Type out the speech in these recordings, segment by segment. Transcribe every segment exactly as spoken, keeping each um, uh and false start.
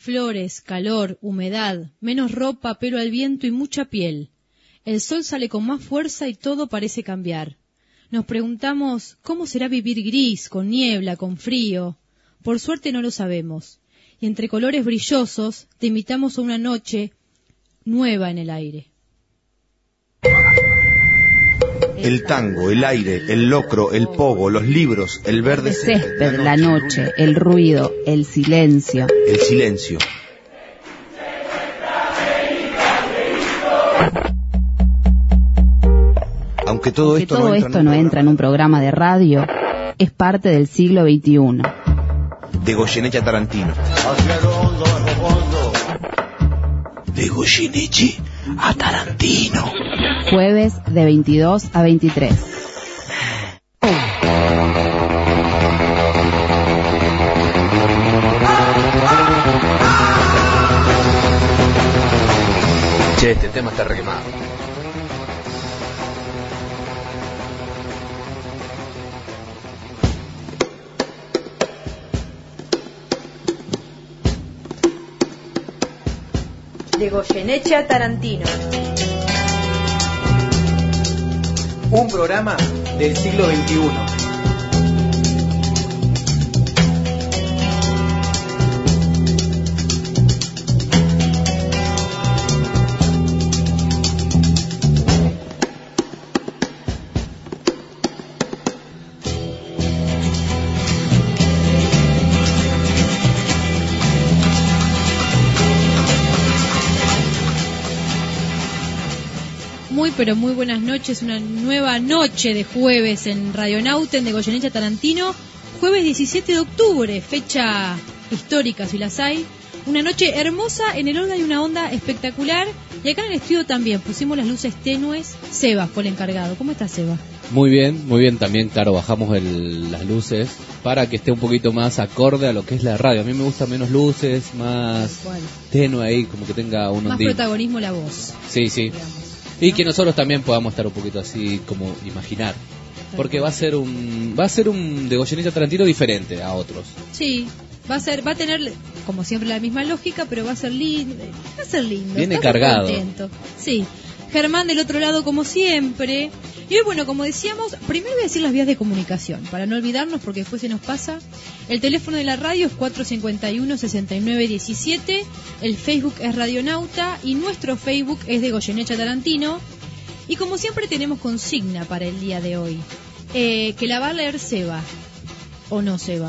Flores, calor, humedad, menos ropa, pelo al viento y mucha piel. El sol sale con más fuerza y todo parece cambiar. Nos preguntamos, ¿cómo será vivir gris, con niebla, con frío? Por suerte no lo sabemos. Y entre colores brillosos, te invitamos a una noche nueva en el aire. El tango, el aire, el locro, el pogo, los libros, el verde el césped, la noche, el ruido, el silencio. El silencio. Aunque todo Aunque esto, todo no, esto entra no entra en un programa de radio, es parte del siglo veintiuno. De Goyeneche a Tarantino. De Goyeneche a Tarantino. Jueves de veintidós a veintitrés. Che, este tema está requemado. De Goyeneche a Tarantino. Un programa del siglo veintiuno. Muy pero muy buenas noches, una nueva noche de jueves en Radionauten de Goyeneche a Tarantino, jueves diecisiete de octubre, fecha histórica si las hay, una noche hermosa, en el Olga hay una onda espectacular y acá en el estudio también pusimos las luces tenues. Seba fue el encargado. ¿Cómo está, Seba? Muy bien, muy bien también, claro, bajamos el, las luces para que esté un poquito más acorde a lo que es la radio. A mí me gustan menos luces, más tenue ahí, como que tenga un más ondín. Protagonismo la voz. Sí, sí. Digamos. Y que nosotros también podamos estar un poquito así como imaginar, porque va a ser un va a ser un de Goyeneche a Tarantino diferente a otros. Sí, va a ser va a tener como siempre la misma lógica, pero va a ser lindo, va a ser lindo. Viene Estamos cargado. contentos. Sí. Germán del otro lado como siempre. Y hoy, bueno, como decíamos, primero voy a decir las vías de comunicación, para no olvidarnos porque después se nos pasa. El teléfono de la radio es cuatro cinco uno, seis nueve uno siete, el Facebook es Radionauta y nuestro Facebook es de Goyeneche a Tarantino. Y como siempre tenemos consigna para el día de hoy, eh, que la va a leer Seba, ¿o no, Seba?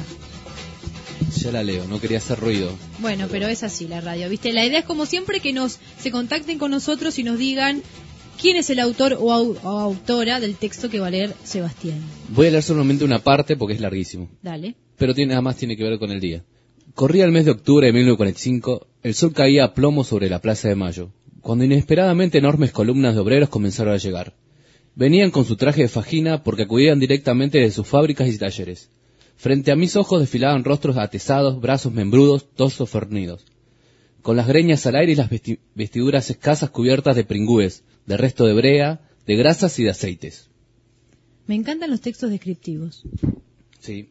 Ya la leo, no quería hacer ruido. Bueno, pero es así la radio, ¿viste? La idea es como siempre que nos se contacten con nosotros y nos digan quién es el autor o, au, o autora del texto que va a leer Sebastián. Voy a leer solamente una parte porque es larguísimo. Dale. Pero tiene, además tiene que ver con el día. Corría el mes de octubre de mil novecientos cuarenta y cinco, el sol caía a plomo sobre la Plaza de Mayo, cuando inesperadamente enormes columnas de obreros comenzaron a llegar. Venían con su traje de fajina porque acudían directamente de sus fábricas y talleres. Frente a mis ojos desfilaban rostros atesados, brazos membrudos, torsos fornidos, con las greñas al aire y las vesti- vestiduras escasas cubiertas de pringües, de resto de brea, de grasas y de aceites. Me encantan los textos descriptivos. Sí,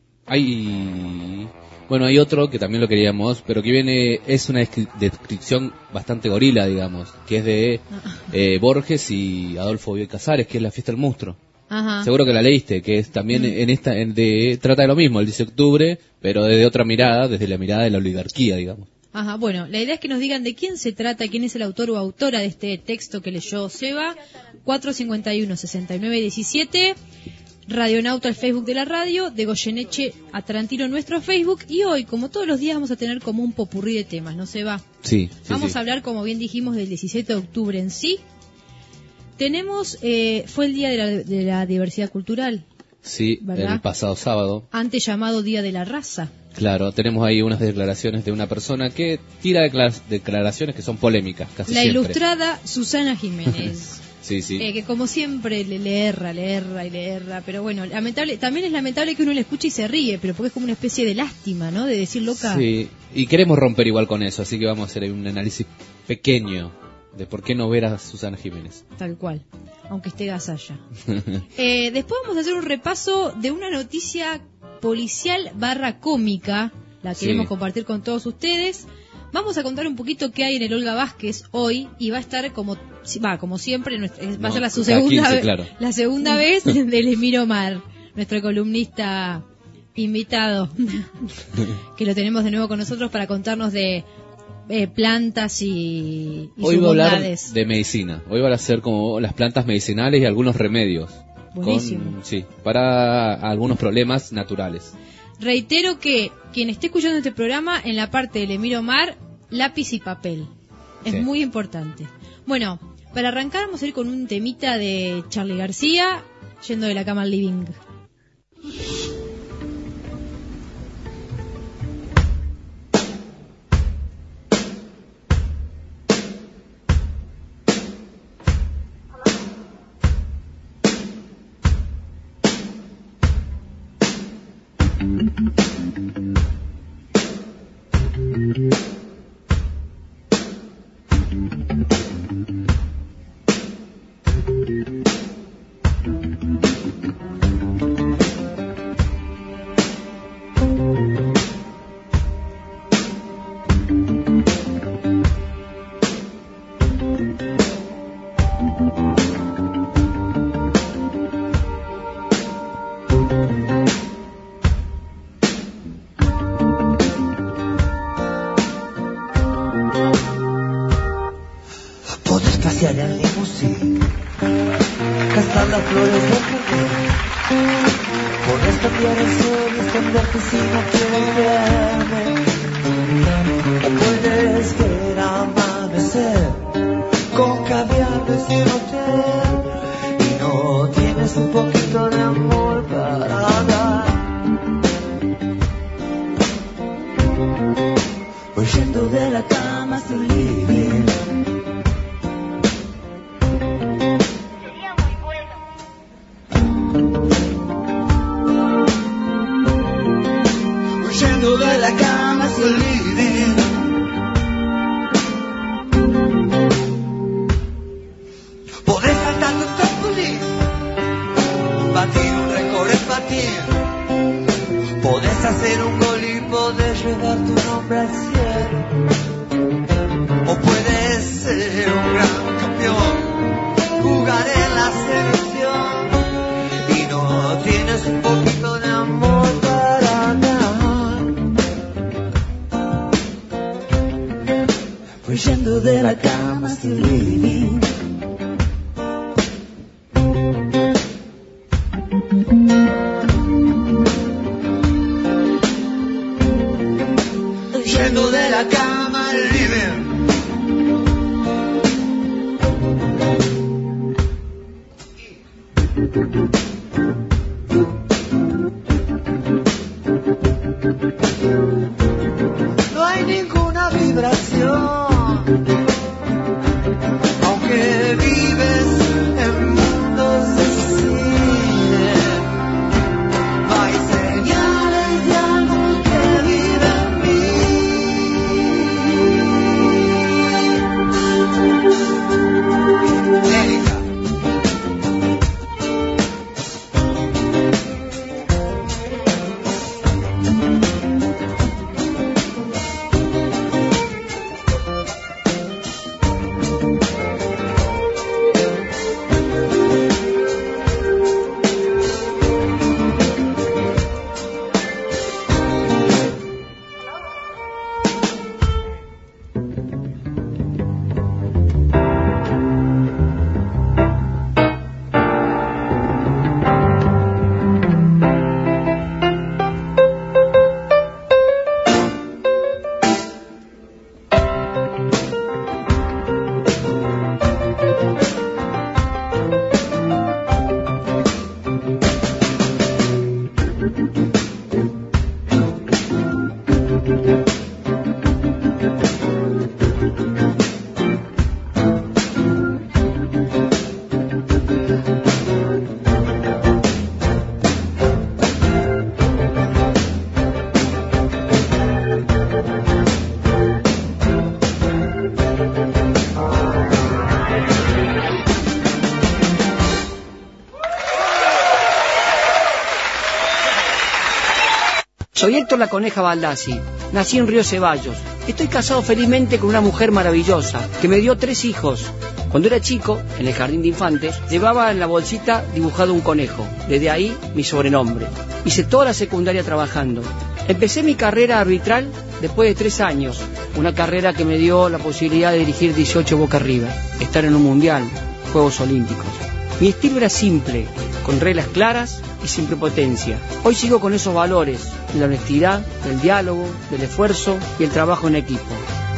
hay... Bueno, hay otro que también lo queríamos, pero que viene, es una descri- descripción bastante gorila, digamos, que es de eh, Borges y Adolfo Bioy Casares, que es La fiesta del monstruo. Ajá. Seguro que la leíste, que es también mm. en esta, en de, trata de lo mismo, el diez de octubre, pero desde otra mirada, desde la mirada de la oligarquía, digamos. Ajá, bueno, la idea es que nos digan de quién se trata, quién es el autor o autora de este texto que leyó Seba, cuatro cinco uno, seis nueve uno siete, Radionauta, el Facebook de la radio, de Goyeneche a Tarantino, nuestro Facebook, y hoy, como todos los días, vamos a tener como un popurrí de temas, ¿no, Seba? Sí, sí. Vamos sí. a hablar, como bien dijimos, del diecisiete de octubre en sí. Tenemos, eh, fue el Día de la, de la Diversidad Cultural. Sí, ¿verdad? El pasado sábado. Antes llamado Día de la Raza. Claro, tenemos ahí unas declaraciones de una persona que tira decla- declaraciones que son polémicas, casi la siempre. ilustrada Susana Jiménez. Sí, sí. Eh, que como siempre le, le erra, le erra y le erra, pero bueno, lamentable, también es lamentable que uno le escuche y se ríe, pero porque es como una especie de lástima, ¿no? De decir loca. Sí, y queremos romper igual con eso, así que vamos a hacer un análisis pequeño de por qué no ver a Susana Jiménez. Tal cual, aunque esté Gasalla. eh, después vamos a hacer un repaso de una noticia policial barra cómica, la queremos Sí. compartir con todos ustedes. vamos a contar un poquito qué hay en el Olga Vázquez hoy, y va a estar como va como siempre, nuestra- va a No, ser la, su cada segunda, quince, ve- claro. la segunda vez del Emiro Mar, nuestro columnista invitado, que lo tenemos de nuevo con nosotros para contarnos de eh, plantas y, y Hoy sus va a hablar bondades. de medicina. Hoy van a ser como las plantas medicinales y algunos remedios. Buenísimo. Con, sí, para algunos problemas naturales. Reitero que quien esté escuchando este programa, en la parte del Emiro Mar, lápiz y papel. Es Sí. muy importante. Bueno, para arrancar vamos a ir con un temita de Charly García, yendo de la cama al living. Podés pasear en limusín, gastar las flores del jardín. Podés cambiar el sol y esconderte si no quieres verme. O puedes ver amanecer con caviar desde el hotel. Y no tienes un poquito de amor para dar. Huyendo de la cama hasta el living. Huyendo de la cama hacia el living. Podés saltar un trampolín, batir un récord en patín. Podés hacer un gol y podés llevar tu nombre al cielo. O puedes ser un gran campeón, jugar en la selección. Y no tienes un poquito de amor para dar. Huyendo de la cama hasta el living. Huyendo de la cama al living. No hay ninguna vibración, aunque vives en mundos de cine. Hay señales de algo que vive en mí. Erika. Soy Héctor La Coneja Baldassi. Nací en Río Ceballos. Estoy casado felizmente con una mujer maravillosa que me dio tres hijos. Cuando era chico, en el jardín de infantes, llevaba en la bolsita dibujado un conejo. Desde ahí, mi sobrenombre. Hice toda la secundaria trabajando. Empecé mi carrera arbitral después de tres años. Una carrera que me dio la posibilidad de dirigir dieciocho Boca River, estar en un mundial, Juegos Olímpicos. Mi estilo era simple, con reglas claras y sin prepotencia. Hoy sigo con esos valores, de la honestidad, del diálogo, del esfuerzo y el trabajo en equipo.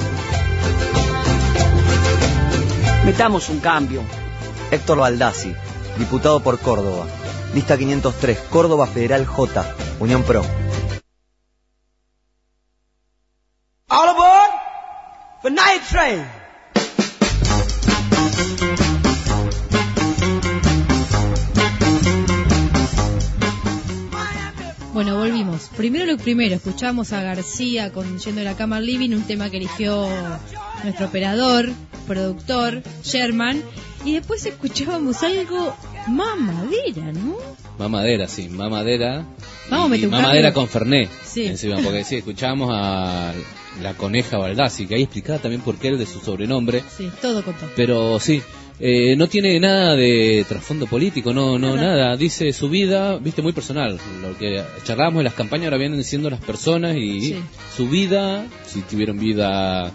Metamos un cambio. Héctor Baldassi, diputado por Córdoba. Lista quinientos tres, Córdoba Federal J, Unión Pro. All aboard for Night Train. Bueno, volvimos. Primero lo primero, escuchamos a García con Yendo de la Cama al Living, un tema que eligió nuestro operador, productor, Sherman, y después escuchábamos algo mamadera, ¿no? Mamadera, sí, mamadera. Vamos a meter un mamadera cambio. con Fernet, sí. Encima, porque sí, escuchábamos a la coneja Baldassi, que ahí explicaba también por qué el de su sobrenombre. Sí, todo contó. Pero sí, eh, no tiene nada de trasfondo político, no, no, nada. nada. Dice su vida, viste, muy personal. Lo que charlábamos en las campañas ahora vienen siendo las personas y Sí. su vida, si tuvieron vida,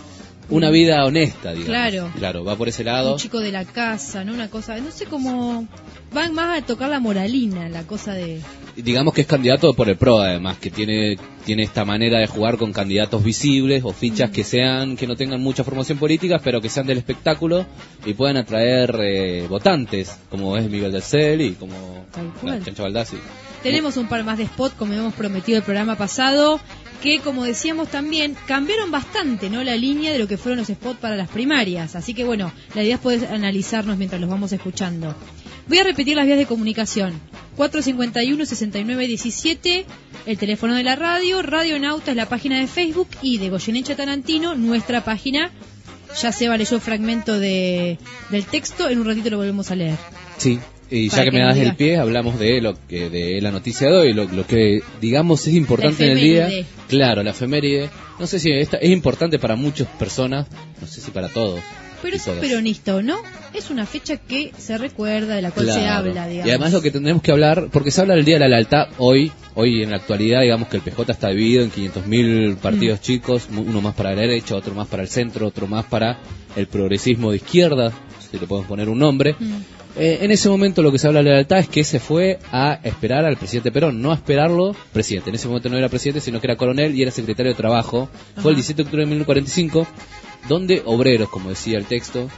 una vida honesta, digamos. Claro. Claro, va por ese lado. Un chico de la casa, ¿no? Una cosa, no sé cómo... Van más a tocar la moralina, la cosa de... Digamos que es candidato por el P R O, además, que tiene tiene esta manera de jugar con candidatos visibles o fichas mm. que sean que no tengan mucha formación política, pero que sean del espectáculo y puedan atraer eh, votantes, como es Miguel del Cel y como la Chancha Baldassi. Tenemos un par más de spots, como hemos prometido el programa pasado, que, como decíamos también, cambiaron bastante, ¿no?, la línea de lo que fueron los spots para las primarias. Así que, bueno, la idea es poder analizarnos mientras los vamos escuchando. Voy a repetir las vías de comunicación. cuatro cinco uno, seis nueve uno siete, el teléfono de la radio, Radio Nauta es la página de Facebook y de Goyeneche Tarantino, nuestra página. Ya Seba leyó fragmento de, del texto, en un ratito lo volvemos a leer. Sí, y Para ya que, que me das diga. el pie, hablamos de lo que de la noticia de hoy, lo, lo que digamos es importante en el día. Claro, la efeméride. No sé si esta es importante para muchas personas, no sé si para todos. Pero es un peronista o no, es una fecha que se recuerda, de la cual Claro. se habla, digamos. Y además lo que tendremos que hablar, porque se habla del Día de la Lealtad hoy, hoy en la actualidad, digamos que el P J está dividido en quinientos mil partidos mm. chicos, uno más para la derecha, otro más para el centro, otro más para el progresismo de izquierda, si le podemos poner un nombre. Mm. Eh, en ese momento lo que se habla de la lealtad es que se fue a esperar al presidente Perón, no a esperarlo presidente. En ese momento no era presidente, sino que era coronel y era secretario de Trabajo. Ajá. Fue el diecisiete de octubre de mil novecientos cuarenta y cinco, donde obreros, como decía el texto,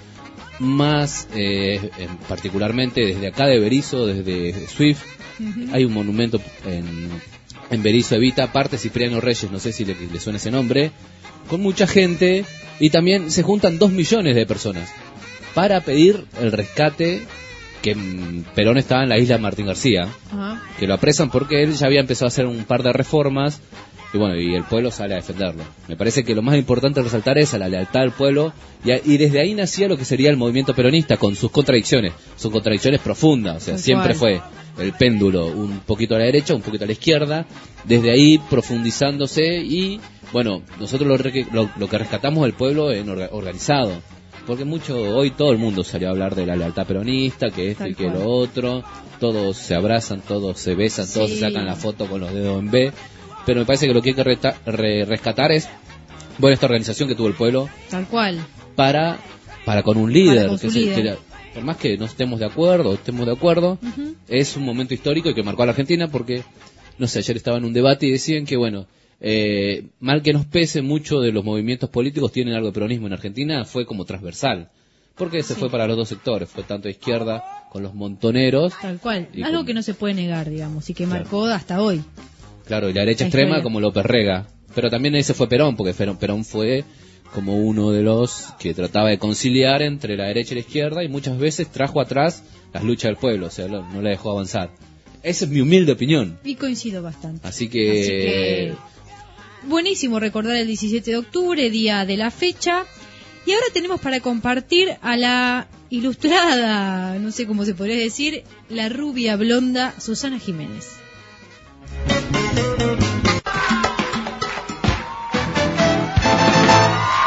más eh, en, particularmente desde acá de Berisso, desde Swift, uh-huh. hay un monumento en, en Berisso Evita, aparte Cipriano Reyes, no sé si le, le suena ese nombre, con mucha gente, y también se juntan dos millones de personas para pedir el rescate, que Perón estaba en la isla Martín García, uh-huh. que lo apresan porque él ya había empezado a hacer un par de reformas, y bueno, y el pueblo sale a defenderlo. Me parece que lo más importante resaltar es a la lealtad del pueblo, y, a, y desde ahí nacía lo que sería el movimiento peronista, con sus contradicciones. Son contradicciones profundas, o sea, siempre fue el péndulo un poquito a la derecha, un poquito a la izquierda, desde ahí profundizándose, y bueno, nosotros lo, lo, lo que rescatamos del pueblo en orga, organizado. Porque mucho, hoy todo el mundo salió a hablar de la lealtad peronista, que esto y que lo otro, todos se abrazan, todos se besan, sí. todos se sacan la foto con los dedos en B, pero me parece que lo que hay que reta, re, rescatar es, bueno, esta organización que tuvo el pueblo, tal cual, para para con un líder, con que, líder. Se, que por más que no estemos de acuerdo, estemos de acuerdo, uh-huh. es un momento histórico y que marcó a la Argentina, porque, no sé, ayer estaba en un debate y decían que, bueno, Eh, mal que nos pese, mucho de los movimientos políticos tienen algo de peronismo en Argentina, fue como transversal, porque se sí. fue para los dos sectores, fue tanto izquierda con los montoneros, tal cual, algo con... que no se puede negar, digamos, y que claro. marcó hasta hoy. Claro, y la derecha la extrema historia. Como López Rega, pero también ese fue Perón, porque Perón fue como uno de los que trataba de conciliar entre la derecha y la izquierda, y muchas veces trajo atrás las luchas del pueblo, o sea, no la dejó avanzar. Esa es mi humilde opinión. Y coincido bastante. Así que... Así que... buenísimo recordar el diecisiete de octubre, día de la fecha. Y ahora tenemos para compartir a la ilustrada, no sé cómo se podría decir, la rubia blonda Susana Jiménez.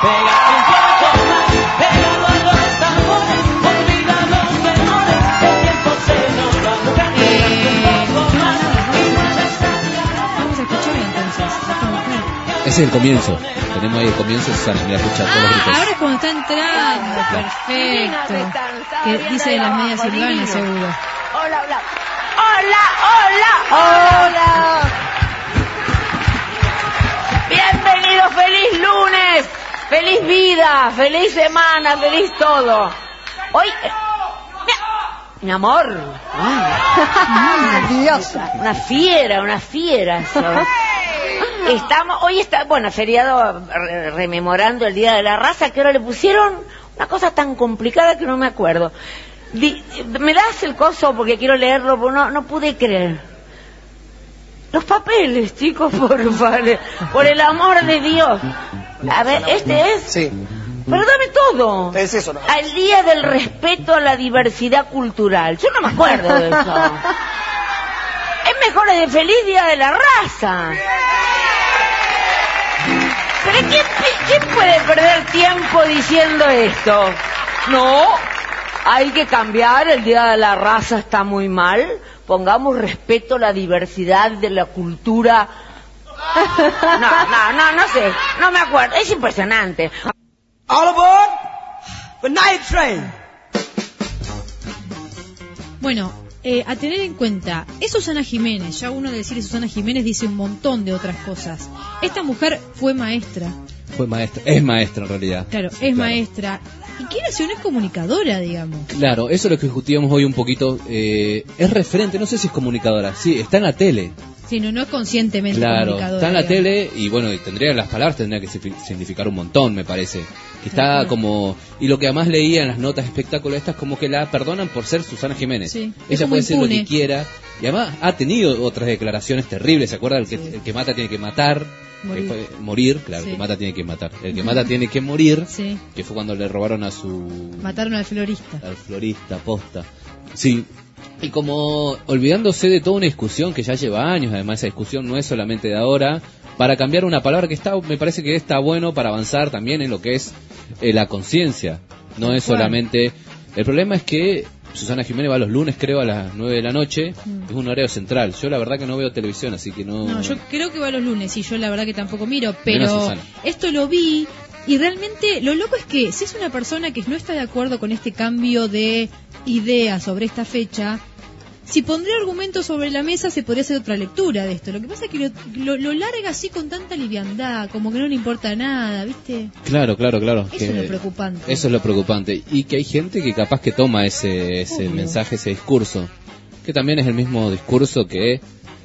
Pégate un poco más, pegado a los tambores, olvida los temores, el tiempo se nos va, mujer, pégate un poco más, y vayas a... Vamos a escuchar entonces a esta mujer. Ese es el comienzo. Tenemos ahí el comienzo, Susana, mira, escucha todos los Ah, gritos. ahora es cuando está entrando. Perfecto. Que dice de las medias silvanas, seguro. Hola, hola. Hola, hola, hola. Bienvenidos, feliz lunes, feliz vida, feliz semana, feliz todo. Hoy, eh, mi, mi amor, ay, diosa, una fiera, una fiera. Eso. Estamos, hoy está, bueno, feriado re, rememorando el Día de la Raza, que ahora le pusieron una cosa tan complicada que no me acuerdo. Di, ¿me das el coso? Porque quiero leerlo, porque no, no pude creer. Los papeles, chicos, por favor, por el amor de Dios. A ver, ¿este es? Sí. Pero dame todo. Es eso, ¿no? Al Día del Respeto a la Diversidad Cultural. Yo no me acuerdo de eso. Es mejor el de Feliz Día de la Raza. Pero ¿quién, quién puede perder tiempo diciendo esto? No, hay que cambiar, el Día de la Raza está muy mal. Pongamos respeto a la diversidad de la cultura. No, no, no, no sé, no me acuerdo, es impresionante. All aboard the night train. Bueno, eh, a tener en cuenta, es Susana Jiménez. Ya uno de decir Susana Jiménez dice un montón de otras cosas. Esta mujer fue maestra. Fue maestra, es maestra en realidad. Claro, es Claro. maestra. ¿Y quiere ser una comunicadora, digamos? Claro, eso es lo que discutíamos hoy un poquito. Eh, es referente, no sé si es comunicadora. Sí, está en la tele. Sí, no, no es conscientemente Claro, comunicadora. está en la digamos. tele y bueno, y tendría las palabras, tendría que significar un montón, me parece. Que está como, y lo que además leía en las notas de espectáculo estas, como que la perdonan por ser Susana Jiménez. Sí, es Ella como puede decir lo impune. que quiera. Y además ha tenido otras declaraciones terribles, ¿se acuerda? El que, el que mata tiene que matar. Morir. Que fue- morir, claro, Sí. el que mata tiene que matar. El que mata tiene que morir, Sí. que fue cuando le robaron a su... Mataron al florista. al florista, posta. Sí. Y como olvidándose de toda una discusión que ya lleva años, además esa discusión no es solamente de ahora, para cambiar una palabra que está, me parece que está bueno para avanzar también en lo que es eh, la conciencia. No es cual. solamente... El problema es que Susana Jiménez va los lunes, creo, a las nueve de la noche. Mm. Es un horario central. Yo la verdad que no veo televisión, así que no... No, yo creo que va los lunes y yo la verdad que tampoco miro, Menos pero Susana. esto lo vi y realmente lo loco es que si es una persona que no está de acuerdo con este cambio de idea sobre esta fecha, si pondría argumentos sobre la mesa se podría hacer otra lectura de esto. Lo que pasa es que lo, lo, lo larga así con tanta liviandad, como que no le importa nada, ¿viste? Claro, claro, claro. Eso que- es lo preocupante. Eso es lo preocupante. Y que hay gente que capaz que toma ese, ese Obvio. mensaje, ese discurso. Que también es el mismo discurso que...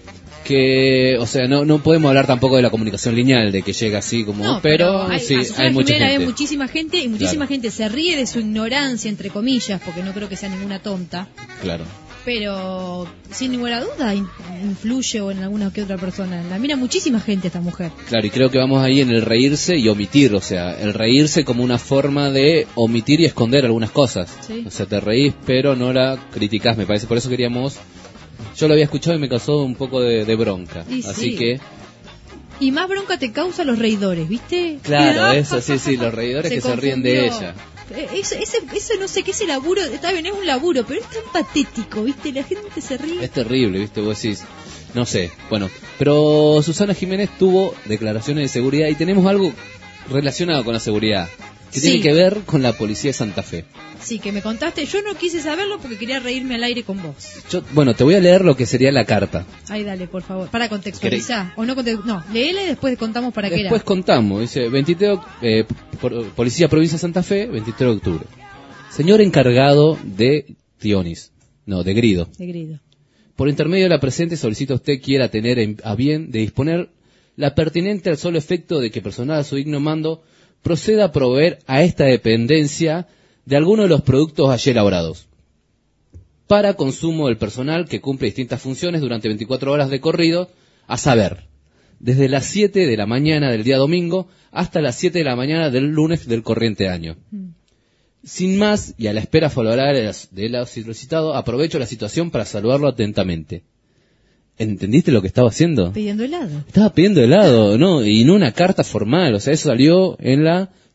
que o sea, no no podemos hablar tampoco de la comunicación lineal, de que llega así como... No, pero, hay, sí, a Susana hay mucha Jiménez la ve gente. muchísima gente y muchísima Claro. gente se ríe de su ignorancia, entre comillas, porque no creo que sea ninguna tonta. Claro. Pero sin ninguna duda in- influye o en alguna que otra persona. La mira muchísima gente esta mujer. Claro, y creo que vamos ahí en el reírse y omitir, o sea, el reírse como una forma de omitir y esconder algunas cosas. Sí. O sea, te reís, pero no la criticás, me parece. Por eso queríamos... Yo lo había escuchado y me causó un poco de, de bronca. Y Así sí. que... Y más bronca te causa los reidores, ¿viste? Claro, Que- eso, sí, sí, los reidores Se que se ríen de confundió. ella. Eh, Eso, ese, eso no sé qué ese laburo, está bien, es un laburo, pero es tan patético, ¿viste? La gente se ríe. Es terrible, ¿viste? Vos decís, no sé, bueno, pero Susana Jiménez tuvo declaraciones de seguridad y tenemos algo relacionado con la seguridad, que Sí. tiene que ver con la policía de Santa Fe. Sí, que me contaste, yo no quise saberlo porque quería reírme al aire con vos. Yo, bueno, te voy a leer lo que sería la carta. Ay, dale, por favor, para contextualizar. O no, context- no, léela y después contamos para qué Después era. contamos, dice, veintitrés, eh, por- Policía Provincia de Santa Fe, veintitrés de octubre. Señor encargado de Tionis, no, de Grido. De grido. Por intermedio de la presente solicito a usted quiera tener en- a bien de disponer la pertinente al solo efecto de que personal a su digno mando proceda a proveer a esta dependencia de alguno de los productos allí elaborados para consumo del personal que cumple distintas funciones durante veinticuatro horas de corrido, a saber, desde las siete de la mañana del día domingo hasta las siete de la mañana del lunes del corriente año. Mm. Sin más, y a la espera favorable de las- de lo solicitado, aprovecho la situación para saludarlo atentamente. ¿Entendiste lo que estaba haciendo? Pidiendo helado. Estaba pidiendo helado, ¿no? Y no una carta formal, o sea, eso salió en la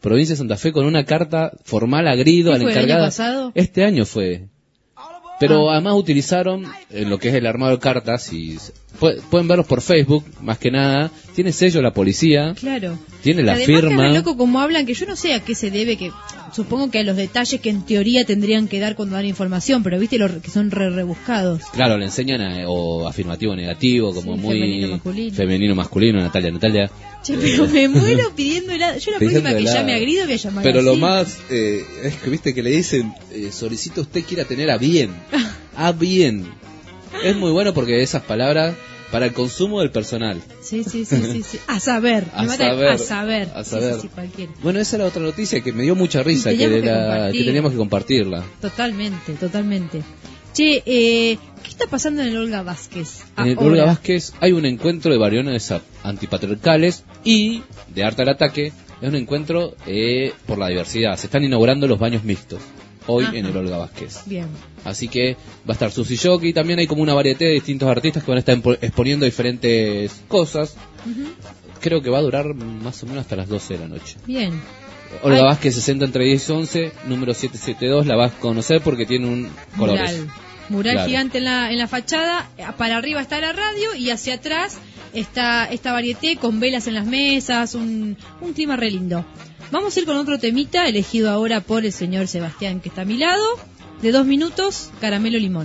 provincia de Santa Fe, con una carta formal agrido al fue, encargado. el año pasado? Este año fue. Pero Ah. además utilizaron en lo que es el armado de cartas, y pu- pueden verlos por Facebook, más que nada. Tiene sello la policía, Claro. tiene la Además, firma. que es re loco como hablan, que yo no sé a qué se debe, que supongo que a los detalles que en teoría tendrían que dar cuando dan información, pero viste los que son re rebuscados. Claro, le enseñan a- o afirmativo negativo, como Sí, muy femenino, masculino. femenino, masculino, Natalia, Natalia. Che, pero me muero pidiendo helado. Yo la próxima que Pidiendo llame helado. a Grido voy a llamar Pero lo así. más eh, es que viste que le dicen, eh, solicita usted quiera tener a bien, a bien. Es muy bueno porque esas palabras para el consumo del personal. Sí, sí, sí, sí, sí. A saber. A Me mata el- saber, a saber. a Sí, saber. sí, sí, cualquiera. Bueno, esa era otra noticia que me dio mucha risa, Y que, teníamos que era- compartir. que teníamos que compartirla. Totalmente, totalmente. Che, eh, ¿qué está pasando en el Olga Vázquez? En el ahora? Olga Vázquez hay un encuentro de variones a- antipatriarcales y de arte al ataque. Es un encuentro eh, por la diversidad. Se están inaugurando los baños mixtos hoy Ajá. en el Olga Vázquez. Bien. Así que va a estar Susi Jockey. También hay como una variedad de distintos artistas que van a estar empo- exponiendo diferentes cosas. Ujú. Creo que va a durar más o menos hasta las doce de la noche. Bien. Olga Ay. Vázquez sesenta entre diez y once, número setecientos setenta y dos. La vas a conocer porque tiene un colores. Mural. Mural Claro. gigante en la, en la fachada. Para arriba está la radio y hacia atrás está esta varieté con velas en las mesas. Un, un clima re lindo. Vamos a ir con otro temita elegido ahora por el señor Sebastián, que está a mi lado. De dos minutos, Caramelo Limón.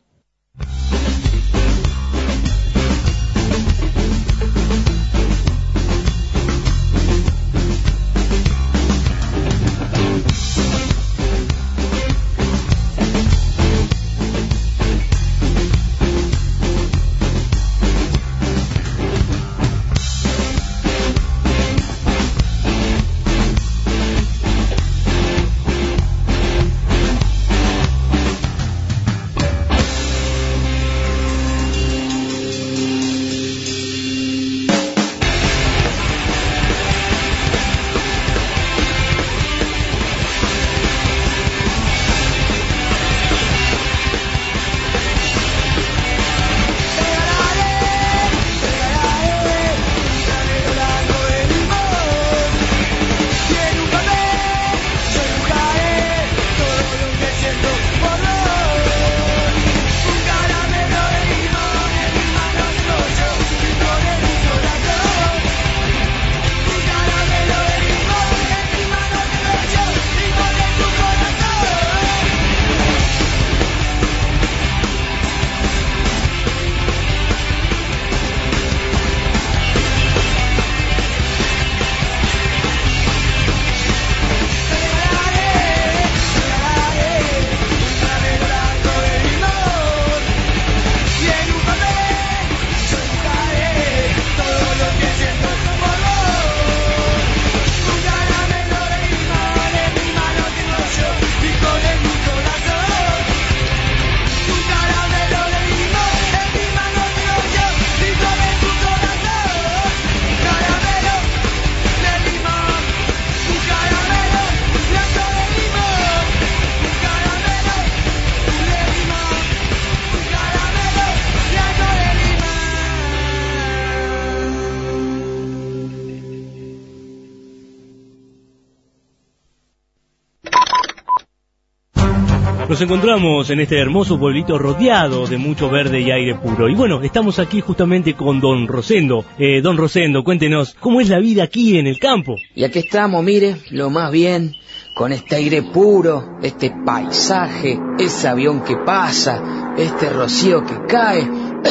Nos encontramos en este hermoso pueblito rodeado de mucho verde y aire puro. Y bueno, estamos aquí justamente con Don Rosendo. Eh, Don Rosendo, cuéntenos, ¿cómo es la vida aquí en el campo? Y aquí estamos, mire, lo más bien, con este aire puro, este paisaje, ese avión que pasa, este rocío que cae,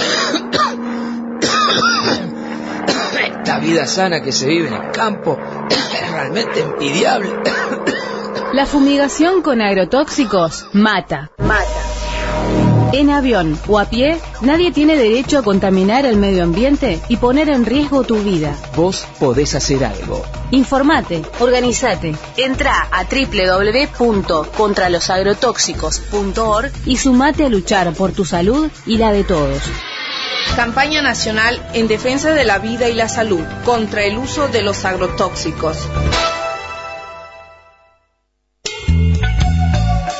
esta vida sana que se vive en el campo, es realmente envidiable. La fumigación con agrotóxicos mata. Mata. En avión o a pie, nadie tiene derecho a contaminar el medio ambiente y poner en riesgo tu vida. Vos podés hacer algo. Informate, organizate, entra a doble u doble u doble u punto contra los agrotóxicos punto org y sumate a luchar por tu salud y la de todos. Campaña nacional en defensa de la vida y la salud contra el uso de los agrotóxicos.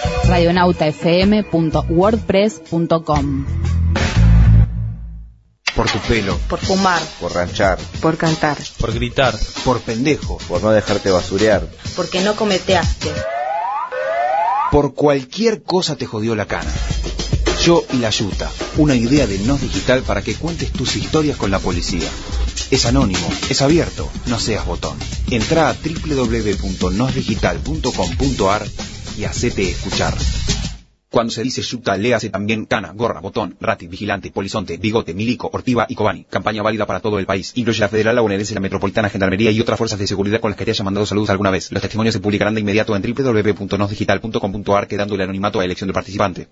radionauta f m punto wordpress punto com. Por tu pelo. Por fumar. Por ranchar. Por cantar. Por gritar. Por pendejo. Por no dejarte basurear. Porque no cometeaste. Por cualquier cosa te jodió la cana. Yo y la Yuta, una idea de Nos Digital para que cuentes tus historias con la policía. Es anónimo, es abierto, no seas botón. Entrá a doble u doble u doble u punto nos digital punto com punto a r y hacete escuchar. Cuando se dice Yuta, léase también cana, gorra, botón, rati, vigilante, polizonte, bigote, milico, ortiva y cobani. Campaña válida para todo el país. Incluye la Federal, la Bonaerense, la Metropolitana, Gendarmería y otras fuerzas de seguridad con las que te haya mandado saludos alguna vez. Los testimonios se publicarán de inmediato en doble u doble u doble u punto nos digital punto com punto a r, quedando el anonimato a elección del participante.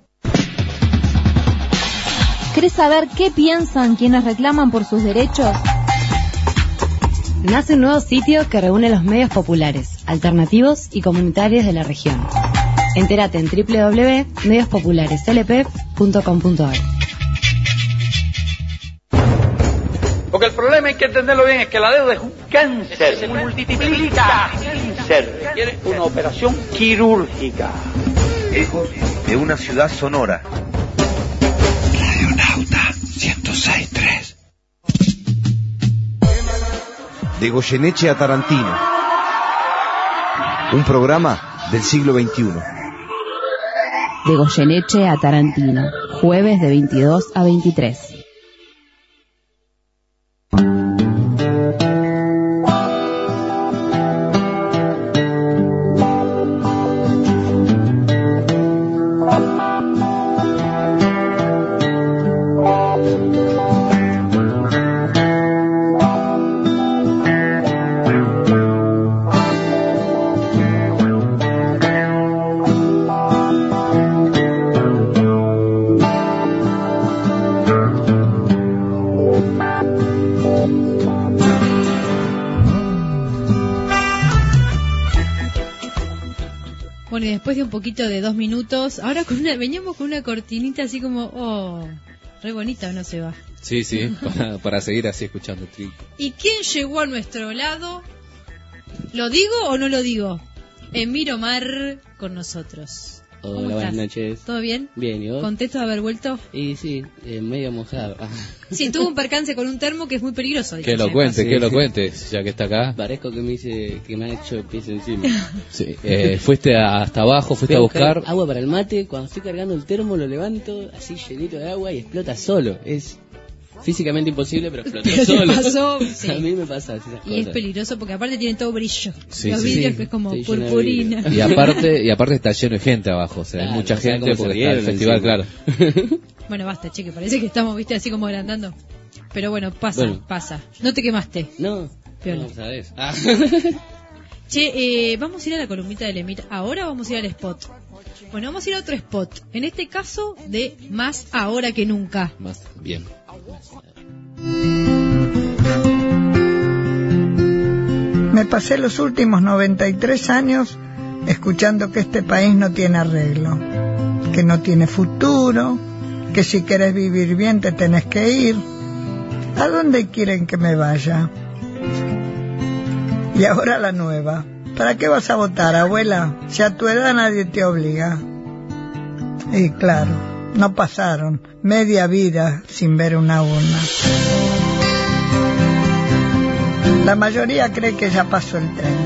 ¿Querés saber qué piensan quienes reclaman por sus derechos? Nace un nuevo sitio que reúne los medios populares, alternativos y comunitarios de la región. Entérate en doble u doble u doble u punto medios populares l p punto com punto a r. Porque el problema, hay que entenderlo bien, es que la deuda es un cáncer. Se multiplica. Cáncer. Requiere una operación quirúrgica. Ecos de una ciudad sonora. Radionauta ciento seis punto tres. De Goyeneche a Tarantino. Un programa del siglo veintiuno. De Goyeneche a Tarantino, jueves de veintidós a veintitrés. Bueno, y después de un poquito de dos minutos, ahora con una, veníamos con una cortinita así como, oh, re bonita, no se va. Sí, sí, para, para seguir así escuchando. ¿Y quién llegó a nuestro lado? ¿Lo digo o no lo digo? Emiro Mar con nosotros. Hola, buenas noches. ¿Todo bien? Bien, ¿y vos? ¿Contento de haber vuelto? Y sí, eh, medio mojado. Sí, tuvo un percance con un termo que es muy peligroso. Que lo cuente, sí. que lo cuente, ya que está acá. Parezco que me hice, que me ha hecho el piso encima. Sí, eh, fuiste hasta abajo, fuiste Fui a buscar... agua para el mate, cuando estoy cargando el termo lo levanto así llenito de agua y explota solo. Es físicamente imposible, pero explotó pero solo. Pasó, sí. A mí me pasa esas y cosas. Es peligroso porque aparte tiene todo brillo. Sí, Los sí, vidrios sí. que es como Estoy purpurina. Y aparte y aparte está lleno de gente abajo, o sea, claro, hay mucha o sea, gente porque está el festival, encima. claro. Bueno, basta, che, que parece que estamos, viste, así como agrandando. Pero bueno, pasa, Bueno. pasa. No te quemaste. No, Piola. no sabes. Ah. Che, eh, vamos a ir a la columnita del Emir. Ahora vamos a ir al spot. Bueno, vamos a ir a otro spot. En este caso, de Más Ahora que Nunca. Más bien. Me pasé los últimos noventa y tres años escuchando que este país no tiene arreglo, que no tiene futuro, que si querés vivir bien te tenés que ir. ¿A dónde quieren que me vaya? Y ahora la nueva. ¿Para qué vas a votar, abuela? Si a tu edad nadie te obliga. Y claro, no pasaron media vida sin ver una urna. La mayoría cree que ya pasó el tren.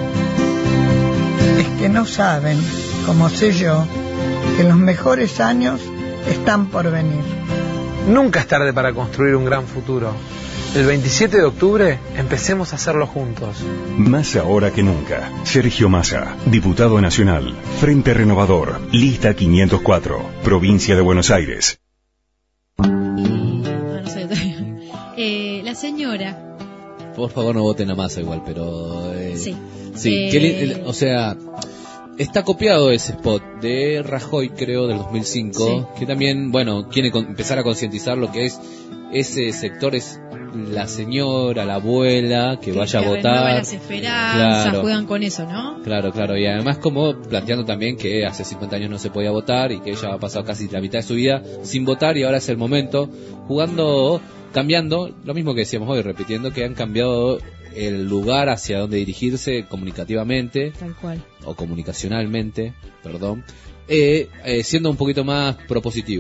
Es que no saben, como sé yo, que los mejores años están por venir. Nunca es tarde para construir un gran futuro. El veintisiete de octubre empecemos a hacerlo juntos. Más ahora que nunca. Sergio Massa, diputado nacional, Frente Renovador, lista quinientos cuatro, provincia de Buenos Aires. Ah, no sé, eh, la señora. Por favor no voten a Massa igual, pero... Eh, sí. Sí, eh... que li- o sea... Está copiado ese spot de Rajoy, creo, del dos mil cinco, sí. Que también, bueno, quiere con- empezar a concientizar lo que es ese sector, es la señora, la abuela, que, que vaya que a votar. Las esperanzas, claro. Juegan con eso, ¿no? Claro, claro, y además como planteando también que hace cincuenta años no se podía votar y que ella ha pasado casi la mitad de su vida sin votar y ahora es el momento, jugando, cambiando, lo mismo que decíamos hoy, repitiendo que han cambiado el lugar hacia donde dirigirse comunicativamente. Tal cual. O comunicacionalmente, perdón, eh, eh, siendo un poquito más propositivo.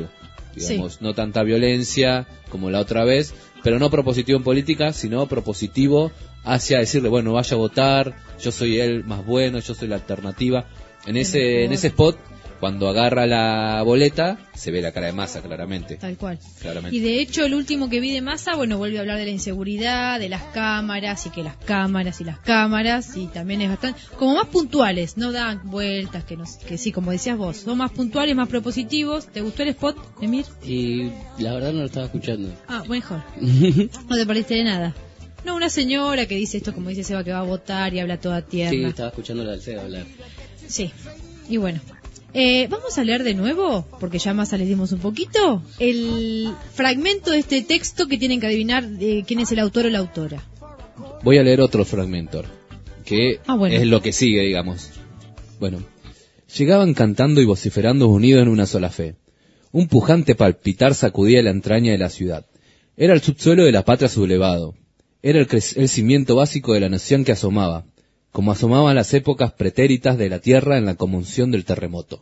digamos, Sí. no tanta violencia como la otra vez, pero no propositivo en política, sino propositivo hacia decirle, bueno, vaya a votar, yo soy el más bueno, yo soy la alternativa. En ese, en ese spot, cuando agarra la boleta, se ve la cara de Massa, claramente. Tal cual. Claramente. Y de hecho, el último que vi de Massa, bueno, vuelve a hablar de la inseguridad, de las cámaras, y que las cámaras y las cámaras, y también es bastante, como más puntuales, no dan vueltas, que, no, que sí, como decías vos, son más puntuales, más propositivos. ¿Te gustó el spot, Emir? Y la verdad no lo estaba escuchando. Ah, mejor. No te perdiste de nada. No, una señora que dice esto, como dice Seba, que va a votar y habla toda Sí, tierna. estaba escuchando la del C E D hablar. Sí, y bueno. Eh, vamos a leer de nuevo, porque ya más le dimos un poquito, el fragmento de este texto que tienen que adivinar eh, quién es el autor o la autora. Voy a leer otro fragmento, que Ah, bueno. es lo que sigue, digamos. Bueno, llegaban cantando y vociferando unidos en una sola fe. Un pujante palpitar sacudía la entraña de la ciudad. Era el subsuelo de la patria sublevado. Era el, cre- el cimiento básico de la nación que asomaba, como asomaban las épocas pretéritas de la tierra en la conmoción del terremoto.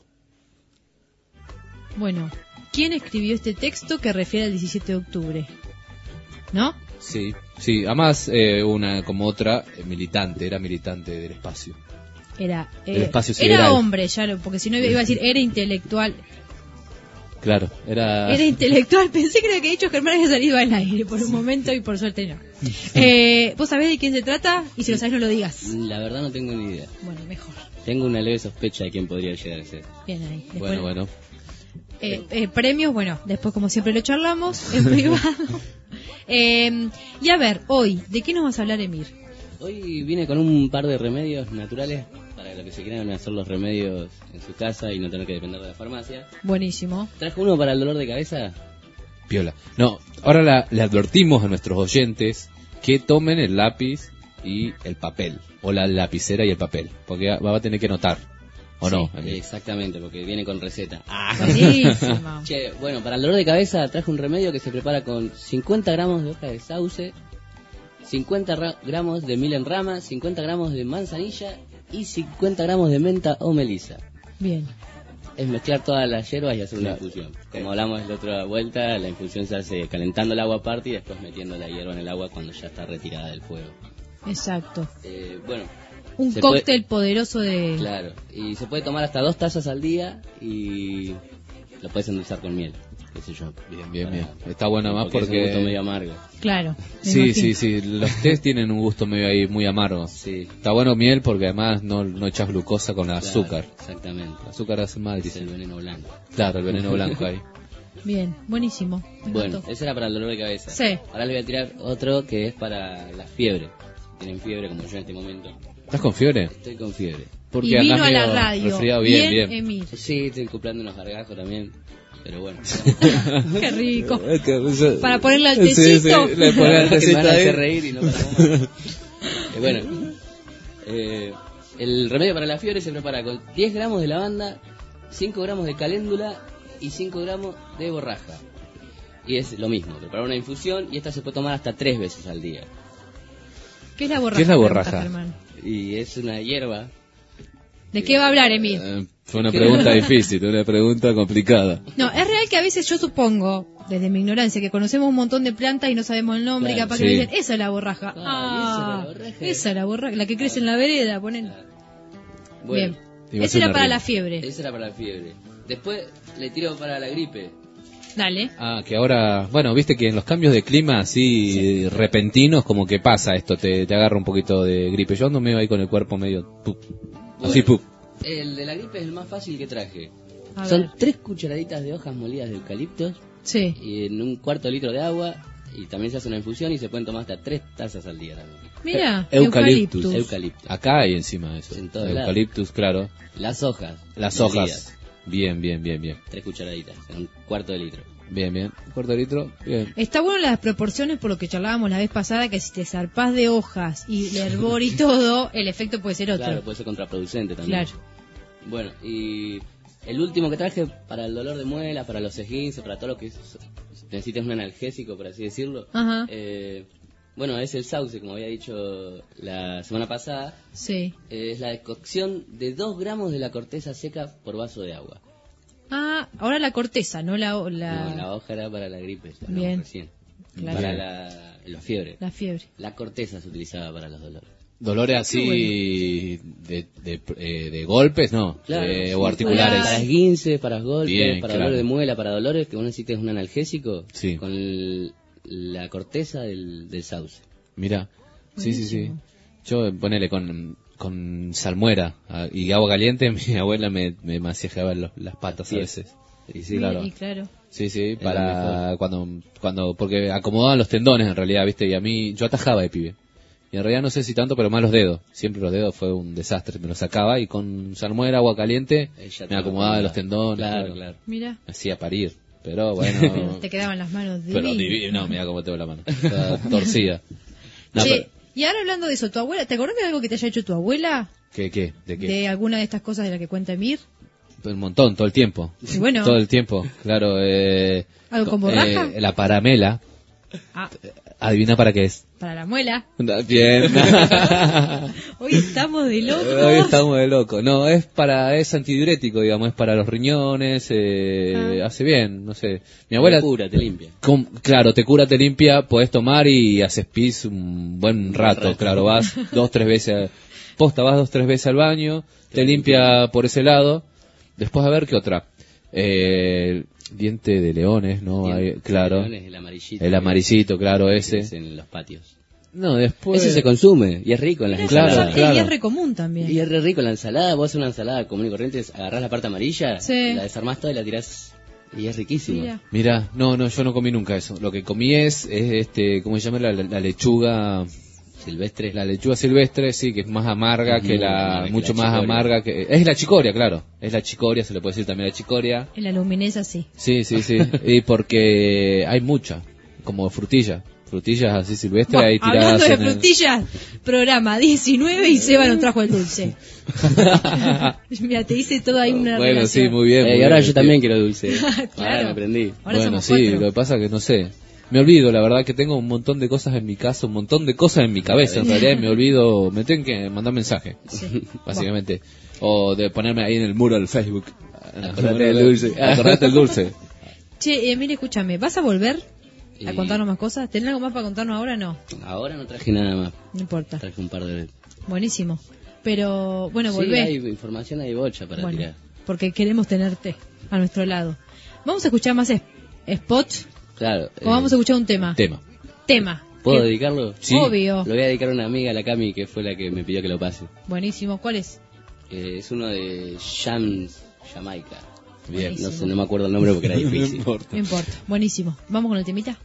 Bueno, ¿quién escribió este texto que refiere al diecisiete de octubre? ¿No? Sí, sí, además eh, una como otra, eh, militante, era militante del espacio. Era, eh, El espacio era sideral. hombre, ya lo- porque si no iba a decir era intelectual. Claro, era... Era intelectual, pensé que lo que he dicho Germán había salido al aire por un momento y por suerte no. Eh, ¿Vos sabés de quién se trata? Y si lo sabés no lo digas. La verdad no tengo ni idea. Bueno, mejor. Tengo una leve sospecha de quién podría llegar a ser. Bien ahí. Después- Bueno, bueno. Eh, eh, premios, bueno, después como siempre lo charlamos en privado. Eh, y a ver, hoy, ¿de qué nos vas a hablar, Emir? Hoy vine con un par de remedios naturales para los que se quieran hacer los remedios en su casa y no tener que depender de la farmacia. Buenísimo. Traje uno para el dolor de cabeza. Piola. No, ahora la- le advertimos a nuestros oyentes que tomen el lápiz y el papel, o la lapicera y el papel, porque va va a tener que notar, ¿o no? Sí, exactamente, porque viene con receta. Ah. Buenísimo. Che, bueno, para el dolor de cabeza traje un remedio que se prepara con cincuenta gramos de hoja de sauce, cincuenta ra- gramos de miel en rama, cincuenta gramos de manzanilla y cincuenta gramos de menta o melisa. Bien. Es mezclar todas las hierbas y hacer una infusión. Como hablamos la otra vuelta, la infusión se hace calentando el agua aparte y después metiendo la hierba en el agua cuando ya está retirada del fuego. Exacto. Eh, bueno, Un se cóctel poderoso de... Claro, y se puede tomar hasta dos tazas al día y lo puedes endulzar con miel, qué sé yo. Bien, bien, bien. Está bueno más porque... porque... es un gusto medio amargo. Claro. me Sí, imagino. sí, sí, los tés tienen un gusto medio ahí muy amargo. Sí. Está bueno miel porque además no, no echas glucosa con el Claro, azúcar. Exactamente. El azúcar hace mal, Es dice. el veneno blanco. Claro, el veneno blanco ahí. Bien, buenísimo. Me Bueno, encantó. ese era para el dolor de cabeza. Sí. Ahora les voy a tirar otro que es para la fiebre. Tienen fiebre como yo en este momento. ¿Estás con fiebre? Estoy con fiebre. Porque Y vino andás a la medio radio. resfriado. Bien, Bien, bien. Emir. Sí, estoy acoplando unos gargajos también. Pero bueno. Qué rico. Es que eso- Para ponerle al Sí, tecito. sí, le pones al Que me tecito van a hacer ahí. reír y no para Eh, bueno, eh, el remedio para la fiebre se prepara con diez gramos de lavanda, cinco gramos de caléndula y cinco gramos de borraja. Y es lo mismo, preparar una infusión y esta se puede tomar hasta tres veces al día. ¿Qué es la borraja? ¿Qué es la pregunta borraja? Germán. Y es una hierba. ¿De qué va a hablar, Emir? Eh, fue una pregunta difícil, una pregunta complicada. No, es real que a veces yo supongo, desde mi ignorancia, que conocemos un montón de plantas y no sabemos el nombre Claro, y capaz sí. que me dicen, esa es la borraja. Ah, Ah, esa es la borraja. esa es la borraja, la que crece en la vereda, ponen. Bueno, Bien. Iba a Esa ser era una para rima. la fiebre. esa era para la fiebre. Después le tiro para la gripe. Dale. Ah, que ahora, bueno, viste que en los cambios de clima así repentinos como que pasa esto, te, te agarra un poquito de gripe. Yo ando medio ahí con el cuerpo medio... pup. Así, pup. El de la gripe es el más fácil que traje. A Son ver. tres cucharaditas de hojas molidas de eucaliptos Sí. y en un cuarto de litro de agua y también se hace una infusión y se pueden tomar hasta tres tazas al día también. Mira, Eucaliptus. eucaliptus. Eucalipto. Acá hay encima de eso. En todos lados. Eucaliptus, claro. Las hojas. Las molidas, hojas. Bien, bien, bien, bien. Tres cucharaditas en un cuarto de litro. Bien, bien. Cuarto de litro, bien. Está bueno las proporciones por lo que charlábamos la vez pasada, que si te zarpás de hojas y de hervor y todo, el efecto puede ser otro. Claro, puede ser contraproducente también. Claro. Bueno, y el último que traje para el dolor de muela, para los esguinces, para todo lo que es- necesites un analgésico, por así decirlo. Ajá. Eh, bueno, es el sauce, como había dicho la semana pasada. Sí. Es la decocción de dos gramos de la corteza seca por vaso de agua. Ah, Ah, ahora la corteza, no la... la... No, la hoja era para la gripe. Bien. Recién. Claro. Para la, la fiebre. La fiebre. La corteza se utilizaba para los dolores. Dolores así de, de, eh, de golpes, no, Claro, eh, sí, o articulares. Para esguinces, para golpes, Bien, para claro. dolores de muela, para dolores que vos necesites un analgésico Sí. con el- la corteza del, del sauce. Mira, sí, sí, sí. Yo, ponele, con, con salmuera ah, y agua caliente, mi abuela me, me masajeaba los- las patas Sí. a veces. Y sí, Mira, claro. y claro. Sí, sí, Es lo para mejor. cuando, cuando, porque acomodaban los tendones en realidad, viste, y a mí, yo atajaba de pibe. Y en realidad no sé si tanto, pero más los dedos. Siempre los dedos fue un desastre, me los sacaba y con salmuera, agua caliente, Ella me acomodaba de los tendones. Claro, claro. Mira, Me hacía parir, pero bueno. te quedaban las manos Pero divinas. divino, no, mira cómo tengo la mano. Toda torcida. No, Che, pero- y ahora hablando de eso, ¿tu abuela, te acordás de algo que te haya hecho tu abuela? ¿Qué, qué? ¿De qué? De alguna de estas cosas de las que cuenta Emir. Un montón, todo el tiempo. Y bueno. Todo el tiempo, claro. Eh, ¿Algo con borraja? eh, la paramela. Ah, Adivina para qué es. para la muela. Bien. Hoy estamos de locos. Hoy estamos de loco. No, es para, es antidiurético, digamos, es para los riñones, eh, hace bien, no sé. Mi abuela... Te cura, te limpia. com- claro, te cura, te limpia, podés tomar y haces pis un buen rato, rato. claro, vas dos, tres veces, a- posta, vas dos, tres veces al baño, te limpia por ese lado, después a ver qué otra. Eh, diente de leones, ¿no? Diente Hay- de claro. leones, el amarillito. El amarillito, claro, que ese. crece en los patios. No, después... Ese se consume y es rico en las Mira, Claro, eso ensaladas. es- claro. Y es re común también. Y es re rico la ensalada. Vos haces una ensalada común y corriente, agarrás la parte amarilla, Sí. la desarmás toda y la tirás. Y es riquísimo. Mira. Mira, no, no, yo no comí nunca eso. Lo que comí es, es este, ¿cómo se llama? La, la- la lechuga Silvestre. La lechuga silvestre, sí, que es más amarga que Muy la, amarga que mucho la más chicoria. amarga que, es la chicoria, claro, es la chicoria, se le puede decir también la chicoria. En la luminesa sí. Sí, sí, sí, y porque hay mucha, como frutilla, frutillas así silvestres ahí Buah, tiradas hablando de en el- frutillas, programa diecinueve y Seba nos trajo el dulce. Mira, te hice toda ahí una Bueno, relación. sí, muy bien. Eh, muy y ahora bien, yo sí. también quiero dulce. Claro. Ahora me prendí. Ahora Bueno, somos sí, cuatro. lo que pasa que no sé. Me olvido, la verdad que tengo un montón de cosas en mi casa, un montón de cosas en mi cabeza, en realidad y me olvido, me tengo que mandar mensaje, Sí. básicamente. O de ponerme ahí en el muro del Facebook. Acordate del dulce. Acordate del dulce. Che, eh, mire, escúchame, ¿vas a volver a Y- contarnos más cosas? ¿Tenés algo más para contarnos ahora? No, Ahora no traje nada más. no importa. Traje un par de... Buenísimo. Pero, bueno, Sí, volvé. hay información, hay bocha para Bueno, tirar. porque queremos tenerte a nuestro lado. Vamos a escuchar más es- spots Claro. o vamos a escuchar un tema. Tema. Tema. ¿Puedo Que- dedicarlo? Sí. Obvio. Lo voy a dedicar a una amiga, la Cami, que fue la que me pidió que lo pase. Buenísimo. ¿Cuál es? Eh, es uno de Shams, Jamaica. Bien. No sé, no me acuerdo el nombre porque era difícil. No importa. Buenísimo. Vamos con el temita.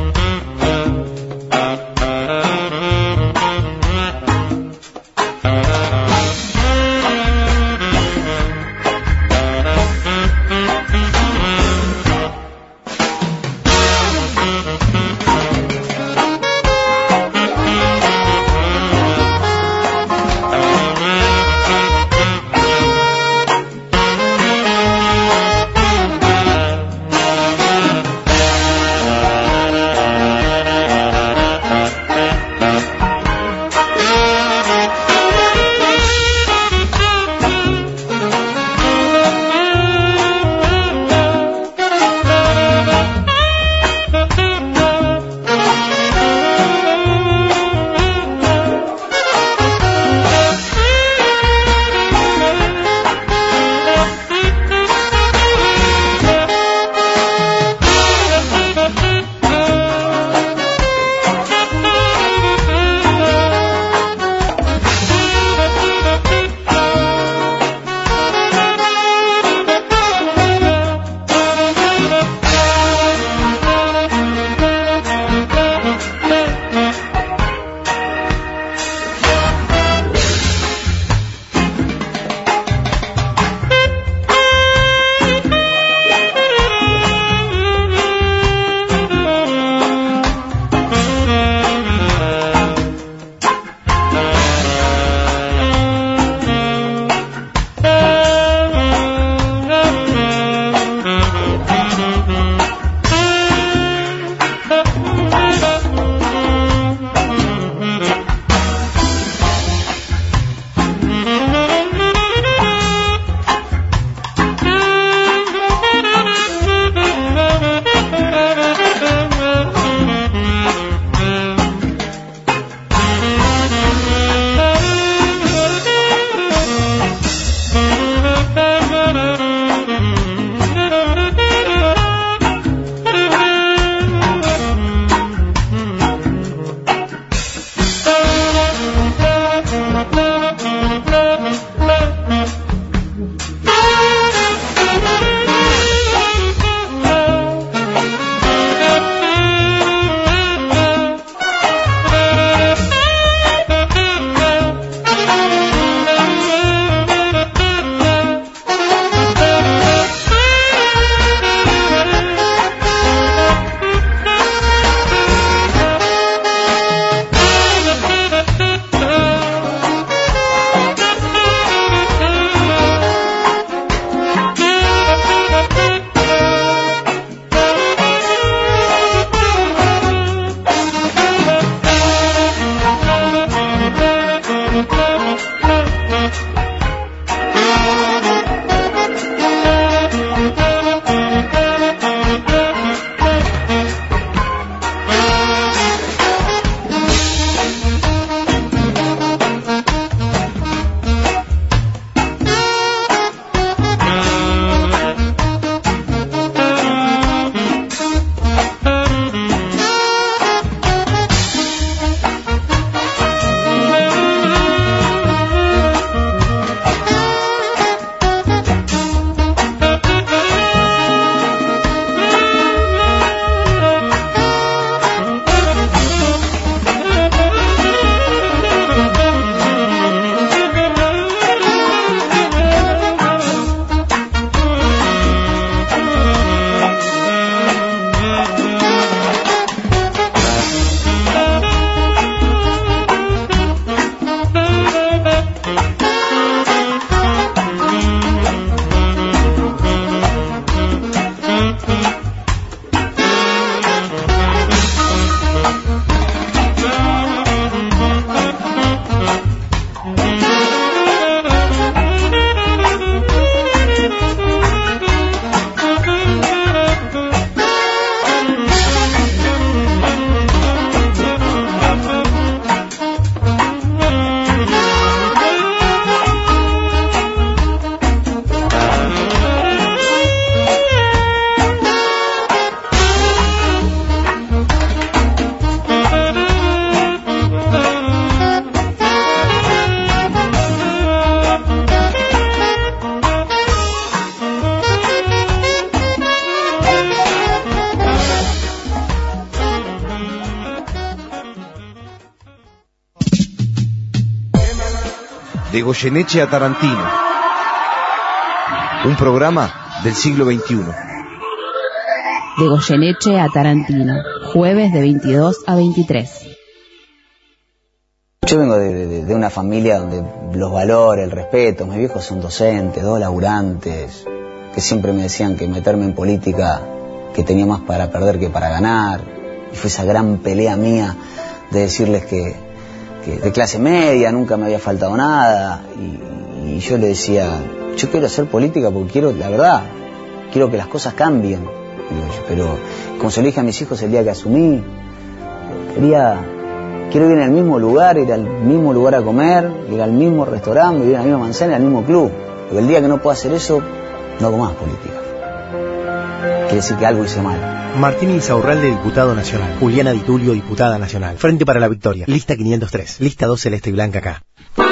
Thank De Goyeneche a Tarantino. Un programa del siglo veintiuno. De Goyeneche a Tarantino, jueves de veintidós a veintitrés. Yo vengo de, de, de una familia donde los valores, el respeto, mis viejos son docentes, dos laburantes, que siempre me decían que meterme en política, que tenía más para perder que para ganar, y fue esa gran pelea mía de decirles que, que de clase media nunca me había faltado nada, y, y yo le decía, yo quiero hacer política porque quiero, la verdad, quiero que las cosas cambien, pero como se lo dije a mis hijos el día que asumí, quería... Quiero ir en el mismo lugar, ir al mismo lugar a comer, ir al mismo restaurante, ir a la misma manzana, al mismo club. Porque el día que no pueda hacer eso, no hago más política. Quiere decir que algo hice mal. Martín Insaurralde, diputado nacional. Juliana Di Tulio, diputada nacional. Frente para la Victoria. Lista quinientos tres. Lista dos celeste y blanca acá.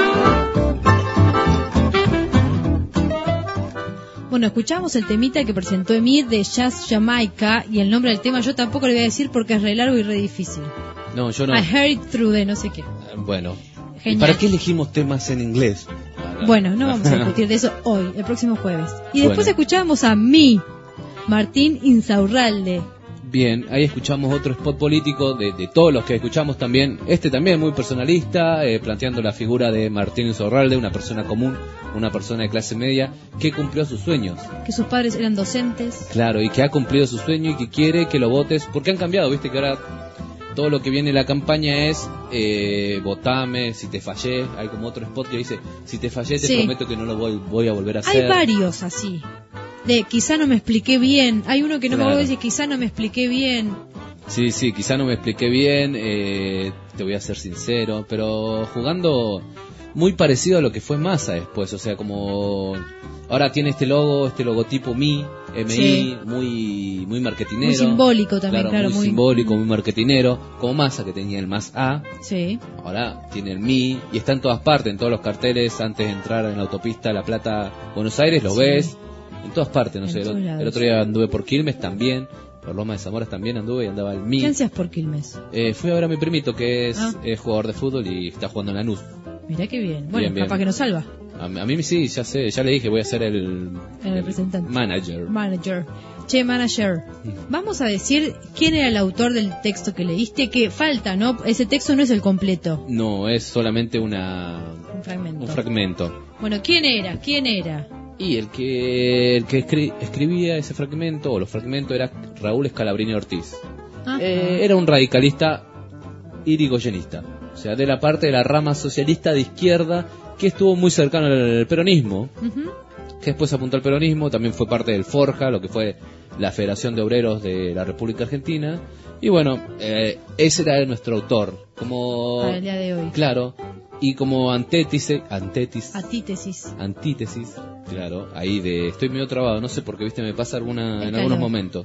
Bueno, escuchamos el temita que presentó Emir de Jazz Jamaica, y el nombre del tema yo tampoco le voy a decir porque es re largo y re difícil. No, yo no. I heard it through de no sé qué. Bueno. Genial. ¿Y para qué elegimos temas en inglés? Bueno, no vamos a discutir de eso hoy, el próximo jueves. Y después Bueno. escuchamos a mí, Martín Insaurralde. Bien, ahí escuchamos otro spot político de, de todos los que escuchamos también. Este también muy personalista, eh, planteando la figura de Martín Insaurralde, una persona común, una persona de clase media que cumplió sus sueños. Que sus padres eran docentes. Claro, y que ha cumplido su sueño y que quiere que lo votes, porque han cambiado, viste que ahora todo lo que viene en la campaña es eh, votame, si te fallé. Hay como otro spot que dice, si te fallé te Sí. prometo que no lo voy, voy a volver a hacer. Hay varios así. De quizá no me expliqué bien. Hay uno que no Claro. me voy a decir, quizá no me expliqué bien. Sí, sí, quizá no me expliqué bien, eh, te voy a ser sincero, pero jugando muy parecido a lo que fue Massa después, o sea, como ahora tiene este logo, este logotipo Mi, M I, Sí. muy muy marketinero. Muy simbólico también, claro, muy, muy- simbólico, muy marketinero, como Massa que tenía el más A, Sí. ahora tiene el Mi, y está en todas partes, en todos los carteles, antes de entrar en la autopista La Plata, Buenos Aires, lo Sí. ves, en todas partes, no En sé, el, todos lados. el otro día anduve por Quilmes también, por Loma de Zamora también anduve y andaba el Mi. ¿Qué hacías por Quilmes? Eh, fui a ver a mi primito que es Ah. eh, jugador de fútbol y está jugando en Lanús. Mirá qué bien. Bueno, Bien, bien. capaz que nos salva. A, a mí sí, ya sé, ya le dije, voy a ser el, El representante. manager. Manager. Che, manager. Vamos a decir quién era el autor del texto que leíste, que falta, ¿no? Ese texto no es el completo. No, es solamente una Un fragmento. un fragmento. Bueno, ¿quién era? ¿Quién era? Y el que el que escri- escribía ese fragmento, o los fragmentos, era Raúl Scalabrini Ortiz. Ajá. Eh, era un radicalista irigoyenista, o sea, de la parte de la rama socialista de izquierda que estuvo muy cercano al peronismo, Ujú. que después apuntó al peronismo, también fue parte del Forja, lo que fue la Federación de Obreros de la República Argentina, y bueno, eh, ese era nuestro autor, como... Para el día de hoy. Claro, y como antítesis, antítesis, Antítesis. antítesis, claro, ahí de... Estoy medio trabado, no sé por qué, viste, me pasa alguna, El en algunos calor. momentos.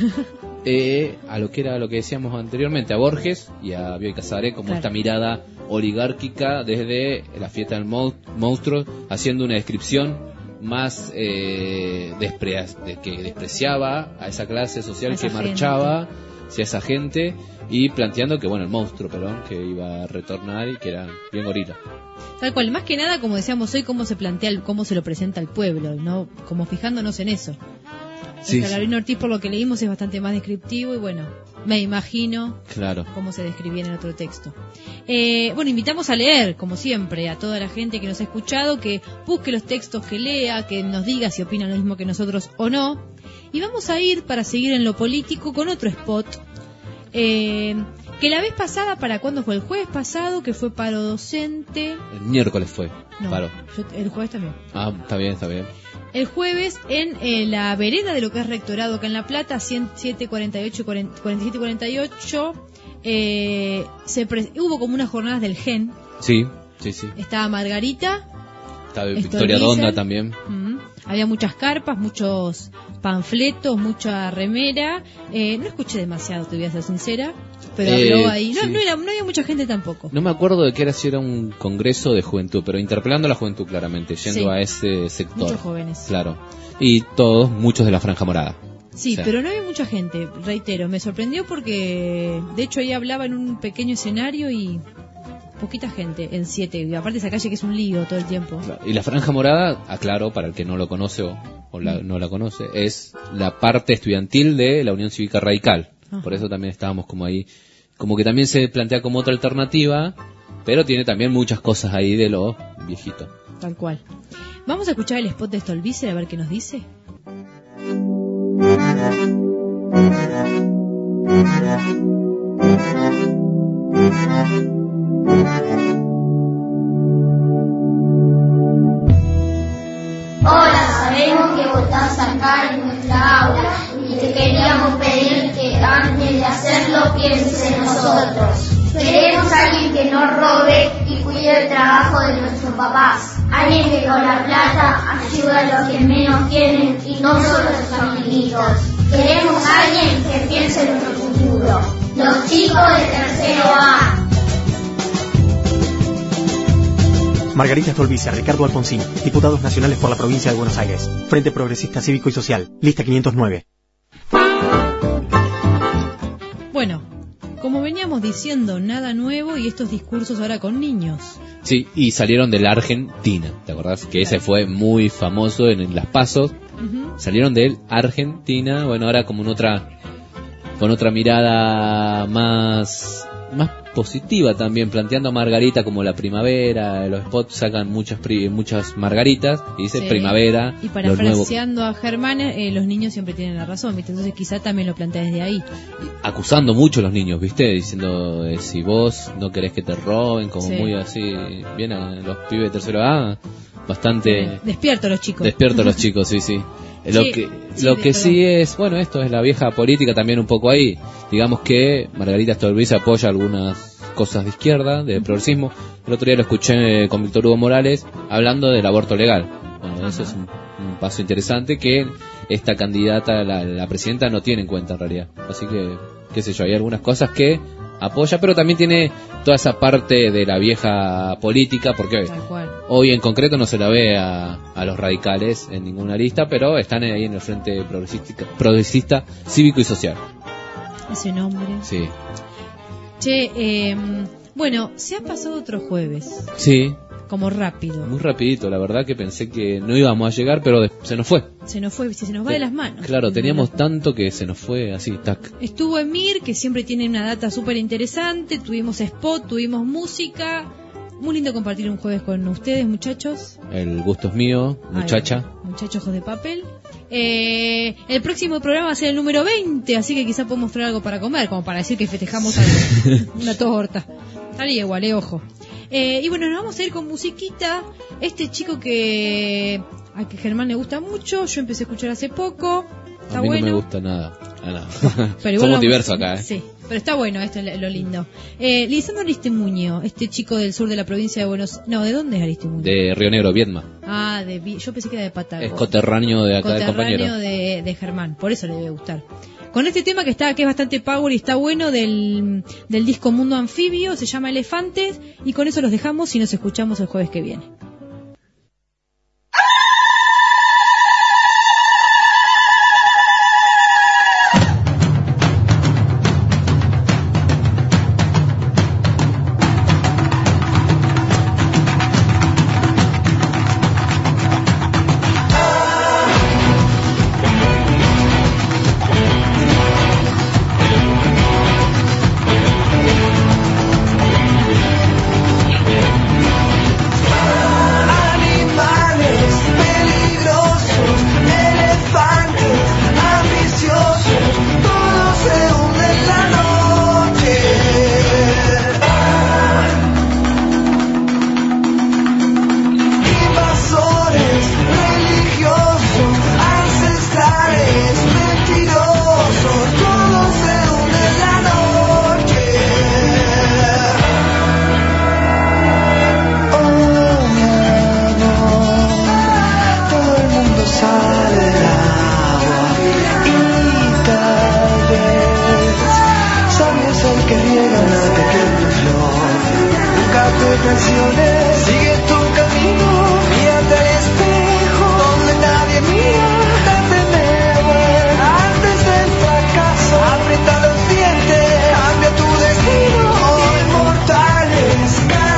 Eh, a lo que era lo que decíamos anteriormente, a Borges y a Bioy Casares, como Claro. esta mirada oligárquica desde la fiesta del mon- monstruo, haciendo una descripción más eh, despre- de que despreciaba a esa clase social A esa que gente. marchaba hacia esa gente, y planteando que bueno, el monstruo, perdón, que iba a retornar y que era bien gorila. Tal cual, más que nada, como decíamos hoy, cómo se plantea, el- cómo se lo presenta al pueblo, ¿no? Como fijándonos en eso. Sí, El Scalabrini Ortiz, por lo que leímos, es bastante más descriptivo y bueno, me imagino Claro. cómo se describía en el otro texto. Eh, bueno, invitamos a leer, como siempre, a toda la gente que nos ha escuchado, que busque los textos que lea, que nos diga si opina lo mismo que nosotros o no. Y vamos a ir, para seguir en lo político, con otro spot. Eh, que la vez pasada, ¿para cuándo fue? El jueves pasado, que fue paro docente. El miércoles fue, No, paro. yo- el jueves también. Ah, está bien, está bien. El jueves en eh, la vereda de lo que es rectorado acá en La Plata, siete cuarenta y ocho, cuarenta, cuarenta y siete cuarenta y ocho, eh, se pre- hubo como unas jornadas del Gen. Sí, sí, sí. Estaba Margarita, Está Stolbizer. Victoria Donda también. mm, había muchas carpas, muchos panfletos, mucha remera. Eh, no escuché demasiado, te voy a ser sincera, pero Eh, habló ahí. No, sí. no, era, no había mucha gente tampoco. No me acuerdo de que era si era un congreso de juventud, pero interpelando a la juventud claramente, yendo Sí. a ese sector. Muchos jóvenes. Claro. Y todos, muchos de la Franja Morada. Sí, O sea, pero no había mucha gente, reitero. Me sorprendió porque, de hecho, ahí hablaba en un pequeño escenario y poquita gente en siete, y aparte esa calle que es un lío todo el tiempo. Y la franja morada, aclaro, para el que no lo conoce o, o la, no la conoce, es la parte estudiantil de la Unión Cívica Radical. Ajá. Por eso también estábamos como ahí, como que también se plantea como otra alternativa, pero tiene también muchas cosas ahí de lo viejito. Tal cual. Vamos a escuchar el spot de Stolbizer a ver qué nos dice. Hola, sabemos que vos estás acá en nuestra aula y te queríamos pedir que antes de hacerlo pienses en nosotros. Queremos a alguien que no robe y cuide el trabajo de nuestros papás. Alguien que con la plata ayude a los que menos tienen y no solo a sus amiguitos. Queremos a alguien que piense en nuestro futuro. Los chicos de tercero A. Margarita Stolbizer, Ricardo Alfonsín, diputados nacionales por la provincia de Buenos Aires. Frente Progresista Cívico y Social, lista quinientos nueve. Bueno, como veníamos diciendo, nada nuevo y estos discursos ahora con niños. Sí, y salieron de la Argentina, ¿te acordás? Que ese fue muy famoso en, en las pasos. Uh-huh. Salieron de Argentina, bueno, ahora como en otra, con otra mirada más, más positiva también, planteando a Margarita como la primavera. Los spots sacan muchas pri, muchas margaritas y dice sí. Primavera. Y parafraseando a Germán, eh, los niños siempre tienen la razón, ¿viste? Entonces quizá también lo plantea desde ahí. Acusando mucho a los niños, ¿viste? Diciendo, eh, si vos no querés que te roben, como sí. muy así, bien a los pibes de tercero A, bastante... Despierto los chicos. Despierto los chicos, sí, sí. Lo sí, que sí, lo que sí es, bueno, esto es la vieja política también un poco ahí. Digamos que Margarita Stolbizer apoya algunas cosas de izquierda, de progresismo. El otro día lo escuché con Víctor Hugo Morales hablando del aborto legal. Bueno, eso es un, un paso interesante que esta candidata, la, la presidenta, no tiene en cuenta en realidad. Así que, qué sé yo, hay algunas cosas que apoya, pero también tiene toda esa parte de la vieja política, porque hoy, hoy en concreto no se la ve a, a los radicales en ninguna lista, pero están ahí en el frente progresista, progresista cívico y social. Ese nombre. Sí. Che, eh, bueno, se ha pasado otro jueves. Sí. Como rápido. Muy rapidito, la verdad que pensé que no íbamos a llegar, pero de, se nos fue. Se nos fue, se nos va de las manos. Claro, teníamos tanto que se nos fue así, tac. Estuvo Emir, que siempre tiene una data súper interesante, tuvimos spot, tuvimos música. Muy lindo compartir un jueves con ustedes, muchachos. El gusto es mío, muchacha. Ay, muchachos de papel. Eh, el próximo programa va a ser el número veinte, así que quizá podemos traer algo para comer, como para decir que festejamos algo. Una torta. Estaría igual, eh, ojo. Eh, y bueno, nos vamos a ir con musiquita. Este chico que a que Germán le gusta mucho, yo empecé a escuchar hace poco. Está a mí bueno. No me gusta nada. Ah, no. Pero somos vamos, diversos acá, ¿eh? Sí, pero está bueno, esto es lo lindo. Eh, Lisandro Aristimuño, este chico del sur de la provincia de Buenos Aires. No, ¿de dónde es Aristimuño? De Río Negro, Viedma. Ah, de Vi... yo pensé que era de Patagonia. Es coterráneo de acá, de compañero. Coterráneo de, de Germán, por eso le debe gustar. Con este tema que está que es bastante power y está bueno del, del disco Mundo Anfibio, se llama Elefantes, y con eso los dejamos y nos escuchamos el jueves que viene. Sigue tu camino, mírate al espejo donde nadie mira, date nuevo. Antes del fracaso, aprieta los dientes, cambia tu destino. Inmortales,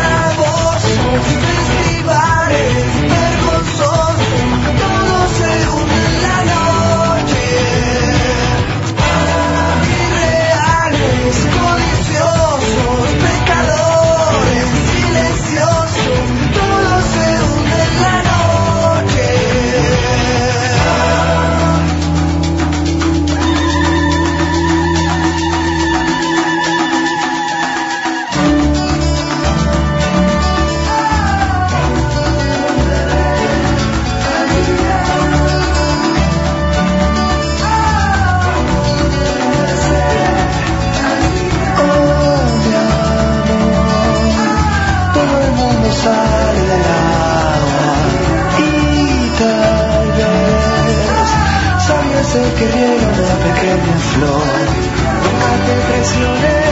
sé que riega una pequeña flor. Nunca te presioné.